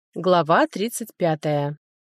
Глава 35.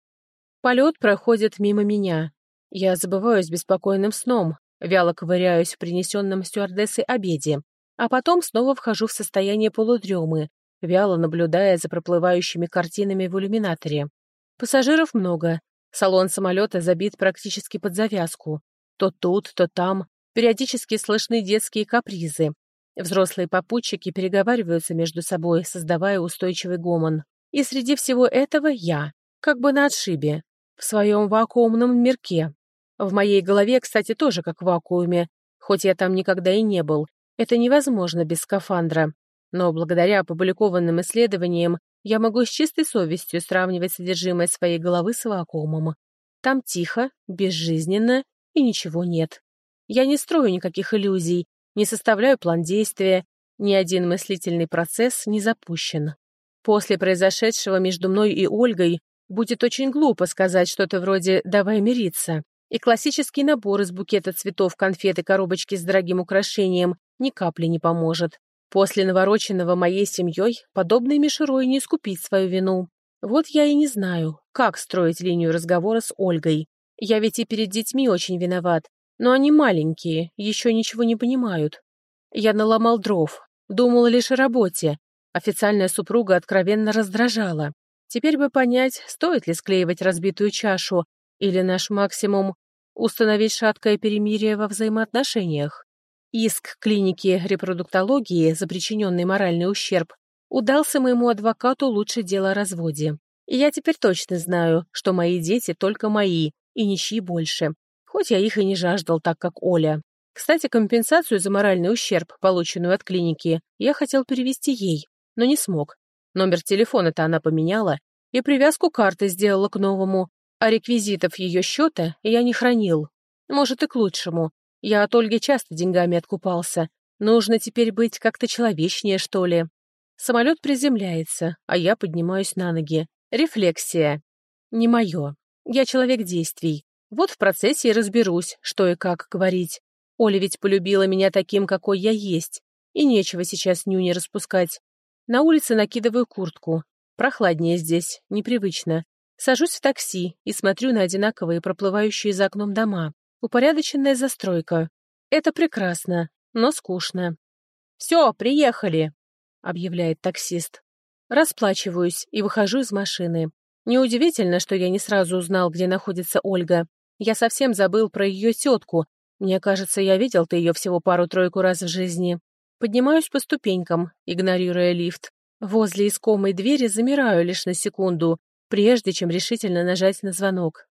Полет проходит мимо меня. Я забываюсь беспокойным сном, вяло ковыряюсь в принесенном стюардессой обеде, а потом снова вхожу в состояние полудремы, вяло наблюдая за проплывающими картинами в иллюминаторе. Пассажиров много, салон самолета забит практически под завязку. То тут, то там, периодически слышны детские капризы. Взрослые попутчики переговариваются между собой, создавая устойчивый гомон. И среди всего этого я, как бы на отшибе, в своем вакуумном мирке. В моей голове, кстати, тоже как в вакууме, хоть я там никогда и не был. Это невозможно без скафандра. Но благодаря опубликованным исследованиям я могу с чистой совестью сравнивать содержимое своей головы с вакуумом. Там тихо, безжизненно и ничего нет. Я не строю никаких иллюзий, не составляю план действия, ни один мыслительный процесс не запущен. После произошедшего между мной и Ольгой будет очень глупо сказать что-то вроде «давай мириться». И классический набор из букета цветов, конфет и коробочки с дорогим украшением ни капли не поможет. После навороченного моей семьей подобной мишурой не искупить свою вину. Вот я и не знаю, как строить линию разговора с Ольгой. Я ведь и перед детьми очень виноват, но они маленькие, еще ничего не понимают. Я наломал дров, думал лишь о работе. Официальная супруга откровенно раздражала. Теперь бы понять, стоит ли склеивать разбитую чашу, или наш максимум — установить шаткое перемирие во взаимоотношениях. Иск клиники репродуктологии за причиненный моральный ущерб удался моему адвокату лучше дела о разводе. И я теперь точно знаю, что мои дети только мои, и ничьи больше. Хоть я их и не жаждал так, как Оля. Кстати, компенсацию за моральный ущерб, полученную от клиники, я хотел перевести ей, но не смог. Номер телефона-то она поменяла, и привязку карты сделала к новому, а реквизитов ее счета я не хранил. Может, и к лучшему. Я от Ольги часто деньгами откупался. Нужно теперь быть как-то человечнее, что ли. Самолет приземляется, а я поднимаюсь на ноги. Рефлексия. Не мое. Я человек действий. Вот в процессе и разберусь, что и как говорить. Оля ведь полюбила меня таким, какой я есть. И нечего сейчас нюни распускать. На улице накидываю куртку. Прохладнее здесь, непривычно. Сажусь в такси и смотрю на одинаковые проплывающие за окном дома. Упорядоченная застройка. Это прекрасно, но скучно. «Все, приехали!» — объявляет таксист. Расплачиваюсь и выхожу из машины. Неудивительно, что я не сразу узнал, где находится Ольга. Я совсем забыл про ее тетку. Мне кажется, я видел-то ее всего пару-тройку раз в жизни. Поднимаюсь по ступенькам, игнорируя лифт. Возле искомой двери замираю лишь на секунду, прежде чем решительно нажать на звонок.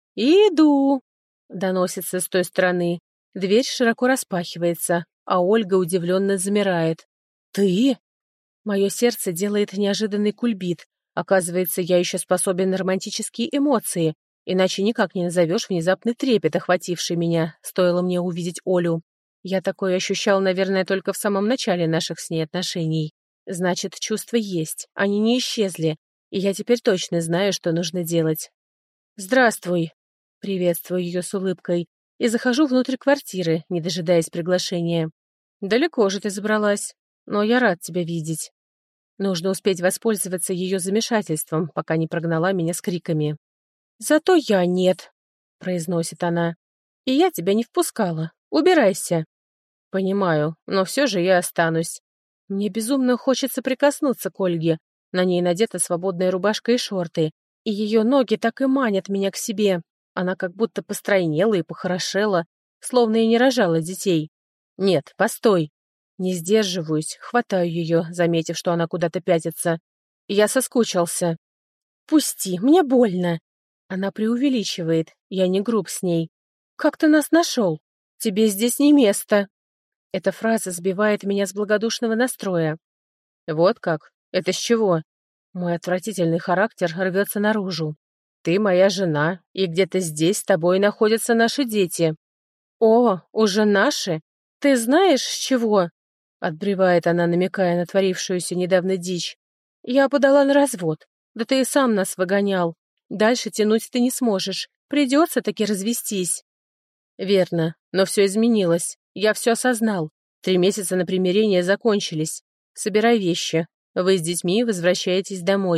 «Иду!» — доносится с той стороны. Дверь широко распахивается, а Ольга удивленно замирает. «Ты?» Мое сердце делает неожиданный кульбит. Оказывается, я еще способен на романтические эмоции, иначе никак не назовешь внезапный трепет, охвативший меня, стоило мне увидеть Олю. Я такое ощущал, наверное, только в самом начале наших с ней отношений. Значит, чувства есть, они не исчезли, и я теперь точно знаю, что нужно делать. «Здравствуй!» — приветствую ее с улыбкой и захожу внутрь квартиры, не дожидаясь приглашения. «Далеко же ты забралась, но я рад тебя видеть». Нужно успеть воспользоваться ее замешательством, пока не прогнала меня с криками. «Зато я нет», — произносит она. «И я тебя не впускала. Убирайся». «Понимаю, но все же я останусь. Мне безумно хочется прикоснуться к Ольге. На ней надета свободная рубашка и шорты, и ее ноги так и манят меня к себе. Она как будто постройнела и похорошела, словно и не рожала детей. Нет, постой. Не сдерживаюсь, хватаю ее, заметив, что она куда-то пятится. Я соскучился. «Пусти, мне больно». Она преувеличивает, я не груб с ней. «Как ты нас нашел? Тебе здесь не место». Эта фраза сбивает меня с благодушного настроя. «Вот как? Это с чего?» Мой отвратительный характер рвется наружу. «Ты моя жена, и где-то здесь с тобой находятся наши дети». «О, уже наши? Ты знаешь, с чего?» Отбревает она, намекая на творившуюся недавно дичь. «Я подала на развод. Да ты и сам нас выгонял. Дальше тянуть ты не сможешь. Придется таки развестись». «Верно, но все изменилось. Я все осознал. 3 месяца на примирение закончились. Собирай вещи. Вы с детьми возвращаетесь домой.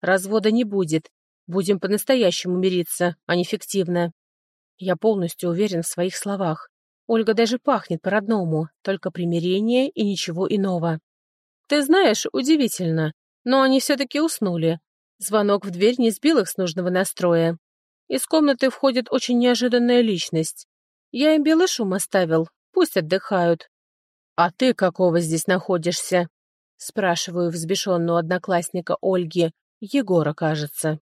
Развода не будет. Будем по-настоящему мириться, а не фиктивно. Я полностью уверен в своих словах. Ольга даже пахнет по-родному, только примирение и ничего иного. Ты знаешь, удивительно, но они все-таки уснули. Звонок в дверь не сбил их с нужного настроя. Из комнаты входит очень неожиданная личность. Я им белый шум оставил, пусть отдыхают. «А ты какого здесь находишься?» Спрашиваю взбешенного одноклассника Ольги, Егора, кажется.